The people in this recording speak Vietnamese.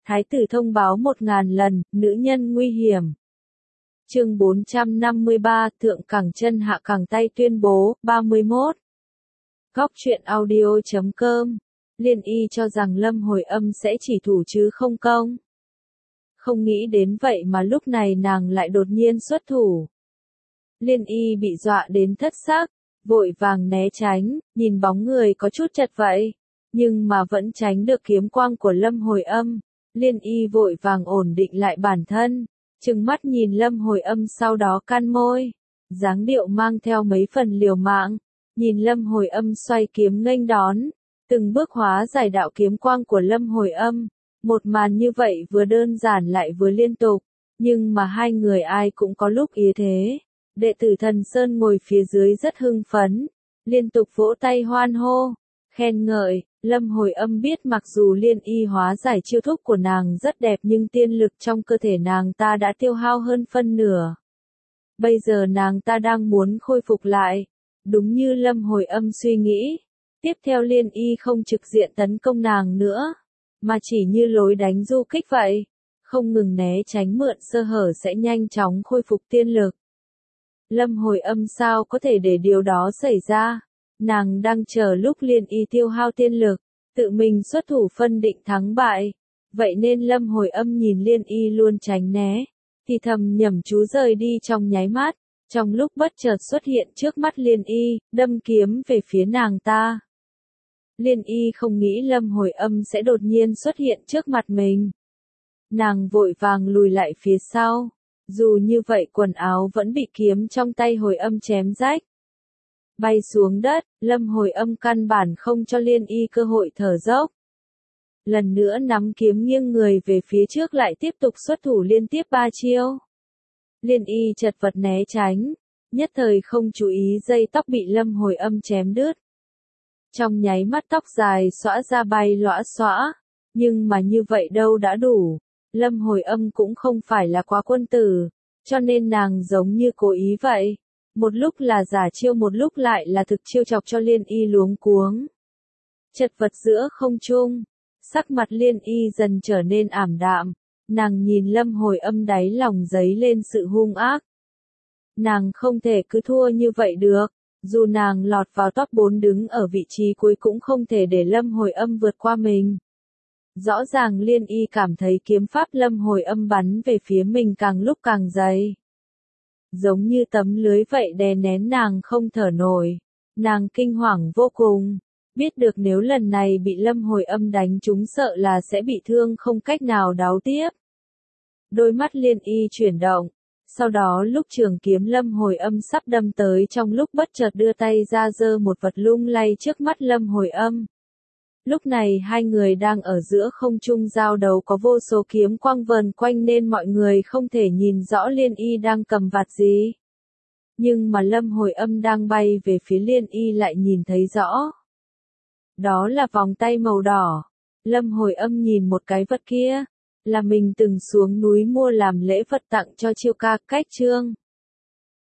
Thái tử thông báo 1000 lần, nữ nhân nguy hiểm. Chương 453, thượng cẳng chân hạ cẳng tay tuyên bố, 31. Góc truyện audio.com. Liên Y cho rằng Lâm Hồi Âm sẽ chỉ thủ chứ không công. Không nghĩ đến vậy mà lúc này nàng lại đột nhiên xuất thủ. Liên Y bị dọa đến thất sắc, vội vàng né tránh, nhìn bóng người có chút chật vậy, nhưng mà vẫn tránh được kiếm quang của Lâm Hồi Âm. Liên Y vội vàng ổn định lại bản thân, trừng mắt nhìn Lâm Hồi Âm, sau đó can môi, dáng điệu mang theo mấy phần liều mạng, nhìn Lâm Hồi Âm xoay kiếm nghênh đón, từng bước hóa giải đạo kiếm quang của Lâm Hồi Âm. Một màn như vậy vừa đơn giản lại vừa liên tục, nhưng mà hai người ai cũng có lúc yếu thế. Đệ tử Thần Sơn ngồi phía dưới rất hưng phấn, liên tục vỗ tay hoan hô, khen ngợi. Lâm Hồi Âm biết mặc dù Liên Y hóa giải chiêu thức của nàng rất đẹp nhưng tiên lực trong cơ thể nàng ta đã tiêu hao hơn phân nửa. Bây giờ nàng ta đang muốn khôi phục lại. Đúng như Lâm Hồi Âm suy nghĩ, tiếp theo Liên Y không trực diện tấn công nàng nữa, mà chỉ như lối đánh du kích vậy, không ngừng né tránh mượn sơ hở sẽ nhanh chóng khôi phục tiên lực. Lâm Hồi Âm sao có thể để điều đó xảy ra? Nàng đang chờ lúc Liên Y tiêu hao tiên lực, tự mình xuất thủ phân định thắng bại. Vậy nên Lâm Hồi Âm nhìn Liên Y luôn tránh né, thì thầm nhẩm chú rời đi trong nháy mắt. Trong lúc bất chợt xuất hiện trước mắt Liên Y, đâm kiếm về phía nàng ta. Liên Y không nghĩ Lâm Hồi Âm sẽ đột nhiên xuất hiện trước mặt mình. Nàng vội vàng lùi lại phía sau. Dù như vậy quần áo vẫn bị kiếm trong tay Hồi Âm chém rách. Bay xuống đất, Lâm Hồi Âm căn bản không cho Liên Y cơ hội thở dốc. Lần nữa nắm kiếm nghiêng người về phía trước lại tiếp tục xuất thủ liên tiếp 3 chiêu. Liên Y chật vật né tránh, nhất thời không chú ý dây tóc bị Lâm Hồi Âm chém đứt. Trong nháy mắt tóc dài xõa ra bay lõa xõa, nhưng mà như vậy đâu đã đủ. Lâm Hồi Âm cũng không phải là quá quân tử, cho nên nàng giống như cố ý vậy. Một lúc là giả chiêu một lúc lại là thực chiêu chọc cho Liên Y luống cuống. Chật vật giữa không trung, sắc mặt Liên Y dần trở nên ảm đạm, nàng nhìn Lâm Hồi Âm đáy lòng dấy lên sự hung ác. Nàng không thể cứ thua như vậy được, dù nàng lọt vào top 4 đứng ở vị trí cuối cũng không thể để Lâm Hồi Âm vượt qua mình. Rõ ràng Liên Y cảm thấy kiếm pháp Lâm Hồi Âm bắn về phía mình càng lúc càng dày. Giống như tấm lưới vậy đè nén nàng không thở nổi. Nàng kinh hoàng vô cùng, biết được nếu lần này bị Lâm Hồi Âm đánh trúng sợ là sẽ bị thương không cách nào đáo tiếp. Đôi mắt Liên Y chuyển động, sau đó lúc trường kiếm Lâm Hồi Âm sắp đâm tới trong lúc bất chợt đưa tay ra giơ một vật lung lay trước mắt Lâm Hồi Âm. Lúc này hai người đang ở giữa không trung giao đấu có vô số kiếm quang vờn quanh nên mọi người không thể nhìn rõ Liên Y đang cầm vạt gì. Nhưng mà Lâm Hồi Âm đang bay về phía Liên Y lại nhìn thấy rõ. Đó là vòng tay màu đỏ. Lâm Hồi Âm nhìn một cái vật kia, là mình từng xuống núi mua làm lễ vật tặng cho Chiêu Ca Cách Trương.